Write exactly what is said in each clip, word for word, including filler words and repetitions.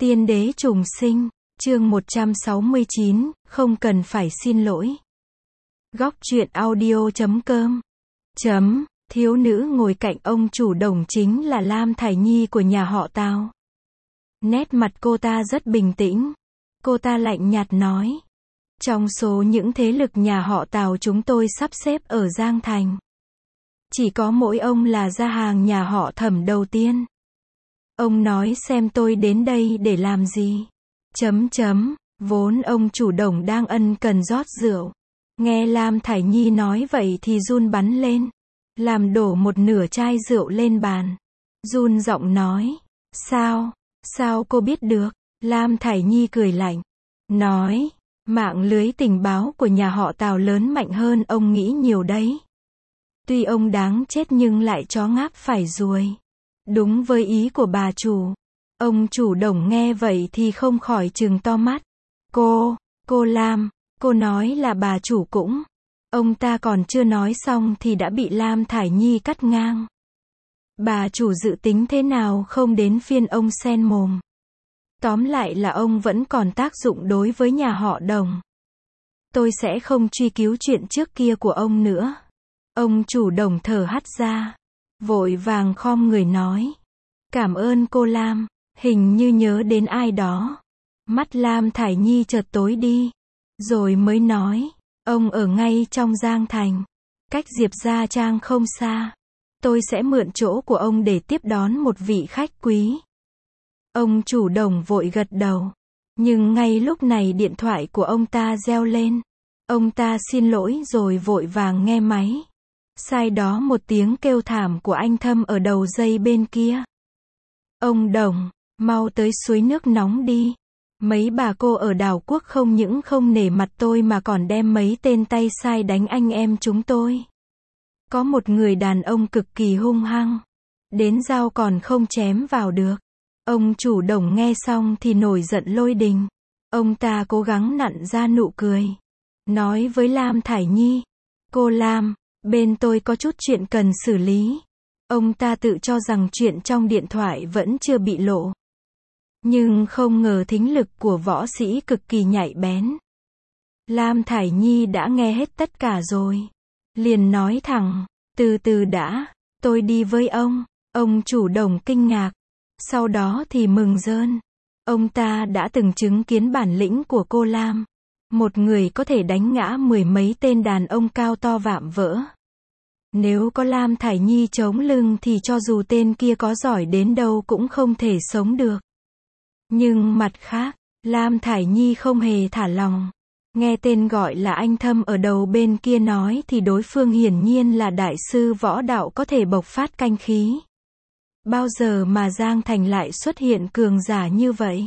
Tiên đế trùng sinh, chương một trăm sáu mươi chín, không cần phải xin lỗi. Góc truyện audio chấm com. Chấm, thiếu nữ ngồi cạnh ông chủ Đồng chính là Lam Thải Nhi của nhà họ Tào. Nét mặt cô ta rất bình tĩnh. Cô ta lạnh nhạt nói. Trong số những thế lực nhà họ Tào chúng tôi sắp xếp ở Giang Thành, chỉ có mỗi ông là ra hàng nhà họ Thẩm đầu tiên. Ông nói xem tôi đến đây để làm gì? Chấm chấm, vốn ông chủ Đồng đang ân cần rót rượu. Nghe Lam Thải Nhi nói vậy thì run bắn lên, làm đổ một nửa chai rượu lên bàn. Run giọng nói, sao, sao cô biết được? Lam Thải Nhi cười lạnh, nói, mạng lưới tình báo của nhà họ Tào lớn mạnh hơn ông nghĩ nhiều đấy. Tuy ông đáng chết nhưng lại chó ngáp phải ruồi. Đúng với ý của bà chủ. Ông chủ Đồng nghe vậy thì không khỏi trừng to mắt. Cô, cô Lam, cô nói là bà chủ cũng. Ông ta còn chưa nói xong thì đã bị Lam Thải Nhi cắt ngang. Bà chủ dự tính thế nào không đến phiên ông xen mồm. Tóm lại là ông vẫn còn tác dụng đối với nhà họ Đồng. Tôi sẽ không truy cứu chuyện trước kia của ông nữa. Ông chủ Đồng thở hắt ra, vội vàng khom người nói. Cảm ơn cô Lam, hình như nhớ đến ai đó. Mắt Lam Thải Nhi chợt tối đi, rồi mới nói, ông ở ngay trong Giang Thành, cách Diệp Gia Trang không xa. Tôi sẽ mượn chỗ của ông để tiếp đón một vị khách quý. Ông chủ Đồng vội gật đầu, nhưng ngay lúc này điện thoại của ông ta reo lên. Ông ta xin lỗi rồi vội vàng nghe máy. Sai đó một tiếng kêu thảm của anh Thâm ở đầu dây bên kia. Ông Đồng, mau tới suối nước nóng đi. Mấy bà cô ở đảo quốc không những không nể mặt tôi mà còn đem mấy tên tay sai đánh anh em chúng tôi. Có một người đàn ông cực kỳ hung hăng, đến dao còn không chém vào được. Ông chủ Đồng nghe xong thì nổi giận lôi đình. Ông ta cố gắng nặn ra nụ cười, nói với Lam Thải Nhi, cô Lam, bên tôi có chút chuyện cần xử lý. Ông ta tự cho rằng chuyện trong điện thoại vẫn chưa bị lộ. Nhưng không ngờ thính lực của võ sĩ cực kỳ nhạy bén. Lam Thải Nhi đã nghe hết tất cả rồi. Liền nói thẳng, từ từ đã, tôi đi với ông. Ông chủ Đồng kinh ngạc, sau đó thì mừng rơn. Ông ta đã từng chứng kiến bản lĩnh của cô Lam. Một người có thể đánh ngã mười mấy tên đàn ông cao to vạm vỡ. Nếu có Lam Thải Nhi chống lưng thì cho dù tên kia có giỏi đến đâu cũng không thể sống được. Nhưng mặt khác, Lam Thải Nhi không hề thả lòng. Nghe tên gọi là anh Thâm ở đầu bên kia nói thì đối phương hiển nhiên là đại sư võ đạo có thể bộc phát canh khí. Bao giờ mà Giang Thành lại xuất hiện cường giả như vậy?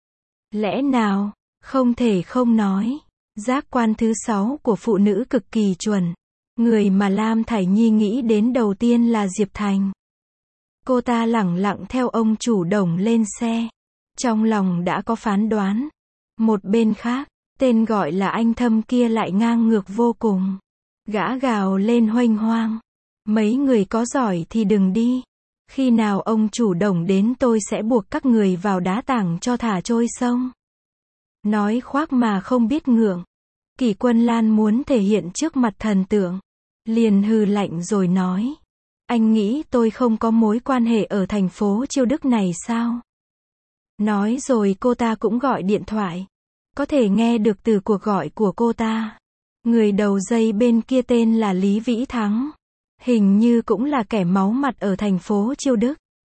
Lẽ nào, không thể không nói, giác quan thứ sáu của phụ nữ cực kỳ chuẩn. Người mà Lam Thải Nhi nghĩ đến đầu tiên là Diệp Thành. Cô ta lẳng lặng theo ông chủ Đồng lên xe. Trong lòng đã có phán đoán. Một bên khác, tên gọi là anh Thâm kia lại ngang ngược vô cùng. Gã gào lên huênh hoang. Mấy người có giỏi thì đừng đi. Khi nào ông chủ Đồng đến tôi sẽ buộc các người vào đá tảng cho thả trôi sông. Nói khoác mà không biết ngượng. Kỷ Quân Lan muốn thể hiện trước mặt thần tượng. Liền hừ lạnh rồi nói. Anh nghĩ tôi không có mối quan hệ ở thành phố Chiêu Đức này sao? Nói rồi cô ta cũng gọi điện thoại. Có thể nghe được từ cuộc gọi của cô ta. Người đầu dây bên kia tên là Lý Vĩ Thắng. Hình như cũng là kẻ máu mặt ở thành phố Chiêu Đức.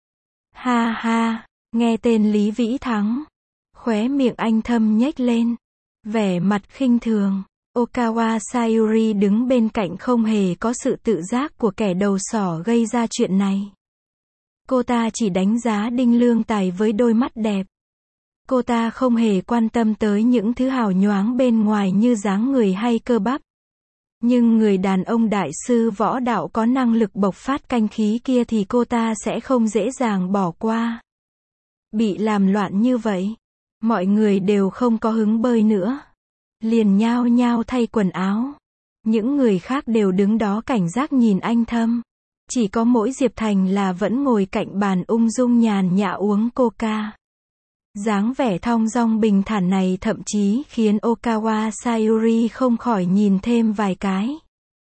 Ha ha, nghe tên Lý Vĩ Thắng. Khóe miệng anh Thâm nhếch lên. Vẻ mặt khinh thường. Okawa Sayuri đứng bên cạnh không hề có sự tự giác của kẻ đầu sỏ gây ra chuyện này. Cô ta chỉ đánh giá Đinh Lương Tài với đôi mắt đẹp. Cô ta không hề quan tâm tới những thứ hào nhoáng bên ngoài như dáng người hay cơ bắp. Nhưng người đàn ông đại sư võ đạo có năng lực bộc phát canh khí kia thì cô ta sẽ không dễ dàng bỏ qua. Bị làm loạn như vậy, mọi người đều không có hứng bơi nữa. Liền nhao nhao thay quần áo. Những người khác đều đứng đó cảnh giác nhìn anh Thâm. Chỉ có mỗi Diệp Thành là vẫn ngồi cạnh bàn ung dung nhàn nhã uống coca. Dáng vẻ thong dong bình thản này thậm chí khiến Okawa Sayuri không khỏi nhìn thêm vài cái.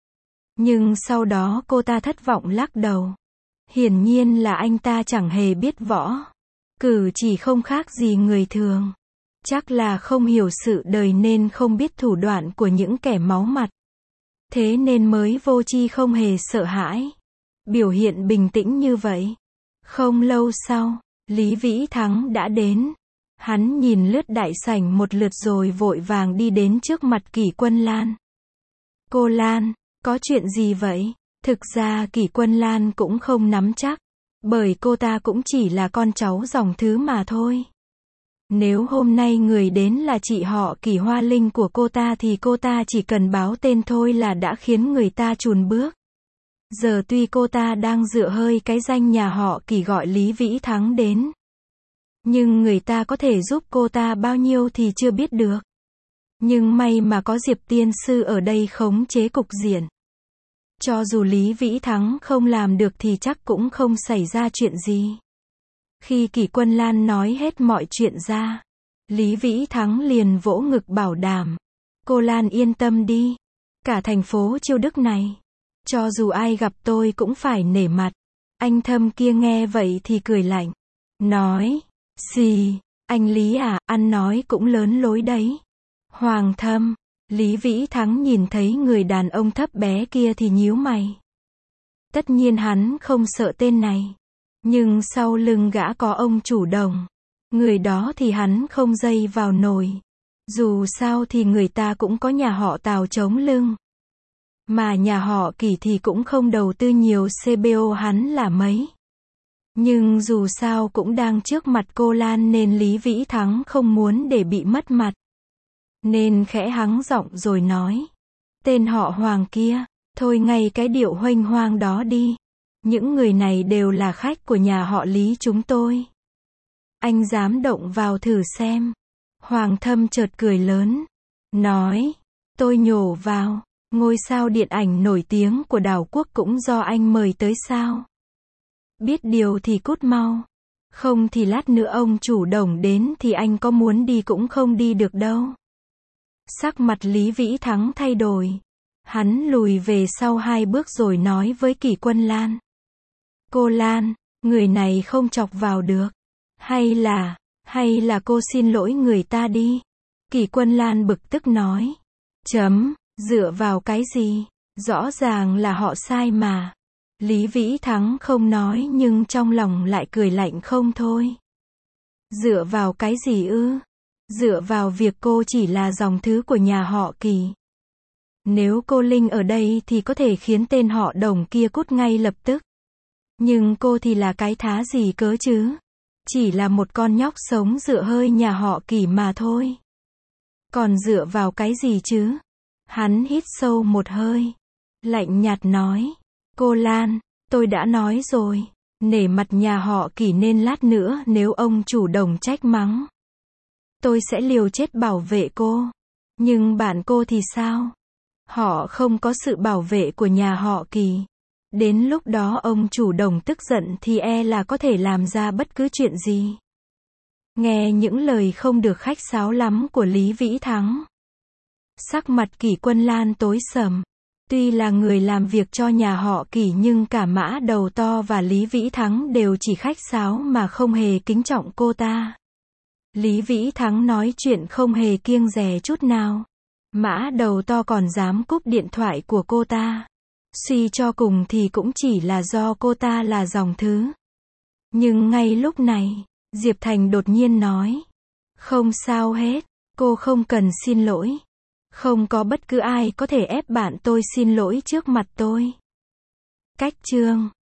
Nhưng sau đó cô ta thất vọng lắc đầu. Hiển nhiên là anh ta chẳng hề biết võ. Cử chỉ không khác gì người thường. Chắc là không hiểu sự đời nên không biết thủ đoạn của những kẻ máu mặt. Thế nên mới vô tri không hề sợ hãi. Biểu hiện bình tĩnh như vậy. Không lâu sau, Lý Vĩ Thắng đã đến. Hắn nhìn lướt đại sảnh một lượt rồi vội vàng đi đến trước mặt Kỷ Quân Lan. Cô Lan, có chuyện gì vậy? Thực ra Kỷ Quân Lan cũng không nắm chắc. Bởi cô ta cũng chỉ là con cháu dòng thứ mà thôi. Nếu hôm nay người đến là chị họ Kỷ Hoa Linh của cô ta thì cô ta chỉ cần báo tên thôi là đã khiến người ta chùn bước. Giờ tuy cô ta đang dựa hơi cái danh nhà họ Kỷ gọi Lý Vĩ Thắng đến. Nhưng người ta có thể giúp cô ta bao nhiêu thì chưa biết được. Nhưng may mà có Diệp tiên sư ở đây khống chế cục diện. Cho dù Lý Vĩ Thắng không làm được thì chắc cũng không xảy ra chuyện gì. Khi Kỷ Quân Lan nói hết mọi chuyện ra, Lý Vĩ Thắng liền vỗ ngực bảo đảm. Cô Lan yên tâm đi. Cả thành phố Chiêu Đức này, cho dù ai gặp tôi cũng phải nể mặt. Anh Thâm kia nghe vậy thì cười lạnh. Nói, xì, anh Lý à, ăn nói cũng lớn lối đấy. Hoàng Thâm, Lý Vĩ Thắng nhìn thấy người đàn ông thấp bé kia thì nhíu mày. Tất nhiên hắn không sợ tên này. Nhưng sau lưng gã có ông chủ Đồng. Người đó thì hắn không dây vào nổi. Dù sao thì người ta cũng có nhà họ Tào chống lưng. Mà nhà họ Kỷ thì cũng không đầu tư nhiều xê bê ô hắn là mấy. Nhưng dù sao cũng đang trước mặt cô Lan nên Lý Vĩ Thắng không muốn để bị mất mặt. Nên khẽ hắng giọng rồi nói. Tên họ Hoàng kia, thôi ngay cái điệu huênh hoang đó đi. Những người này đều là khách của nhà họ Lý chúng tôi. Anh dám động vào thử xem. Hoàng Thâm chợt cười lớn. Nói, tôi nhổ vào. Ngôi sao điện ảnh nổi tiếng của đảo quốc cũng do anh mời tới sao? Biết điều thì cút mau. Không thì lát nữa ông chủ Đồng đến thì anh có muốn đi cũng không đi được đâu. Sắc mặt Lý Vĩ Thắng thay đổi. Hắn lùi về sau hai bước rồi nói với Kỷ Quân Lan. Cô Lan, người này không chọc vào được. Hay là, hay là cô xin lỗi người ta đi. Kỷ Quân Lan bực tức nói. Chấm, dựa vào cái gì? Rõ ràng là họ sai mà. Lý Vĩ Thắng không nói nhưng trong lòng lại cười lạnh không thôi. Dựa vào cái gì ư? Dựa vào việc cô chỉ là dòng thứ của nhà họ Kỷ. Nếu cô Linh ở đây thì có thể khiến tên họ Đồng kia cút ngay lập tức. Nhưng cô thì là cái thá gì cớ chứ? Chỉ là một con nhóc sống dựa hơi nhà họ Kỷ mà thôi. Còn dựa vào cái gì chứ? Hắn hít sâu một hơi. Lạnh nhạt nói. Cô Lan, tôi đã nói rồi. Nể mặt nhà họ Kỷ nên lát nữa nếu ông chủ Đồng trách mắng. Tôi sẽ liều chết bảo vệ cô. Nhưng bạn cô thì sao? Họ không có sự bảo vệ của nhà họ Kỷ. Đến lúc đó ông chủ Đồng tức giận thì e là có thể làm ra bất cứ chuyện gì. Nghe những lời không được khách sáo lắm của Lý Vĩ Thắng. Sắc mặt Kỷ Quân Lan tối sầm. Tuy là người làm việc cho nhà họ Kỷ nhưng cả Mã Đầu To và Lý Vĩ Thắng đều chỉ khách sáo mà không hề kính trọng cô ta. Lý Vĩ Thắng nói chuyện không hề kiêng dè chút nào. Mã Đầu To còn dám cúp điện thoại của cô ta. Suy cho cùng thì cũng chỉ là do cô ta là dòng thứ. Nhưng ngay lúc này, Diệp Thành đột nhiên nói. Không sao hết, cô không cần xin lỗi. Không có bất cứ ai có thể ép bạn tôi xin lỗi trước mặt tôi. Cách chương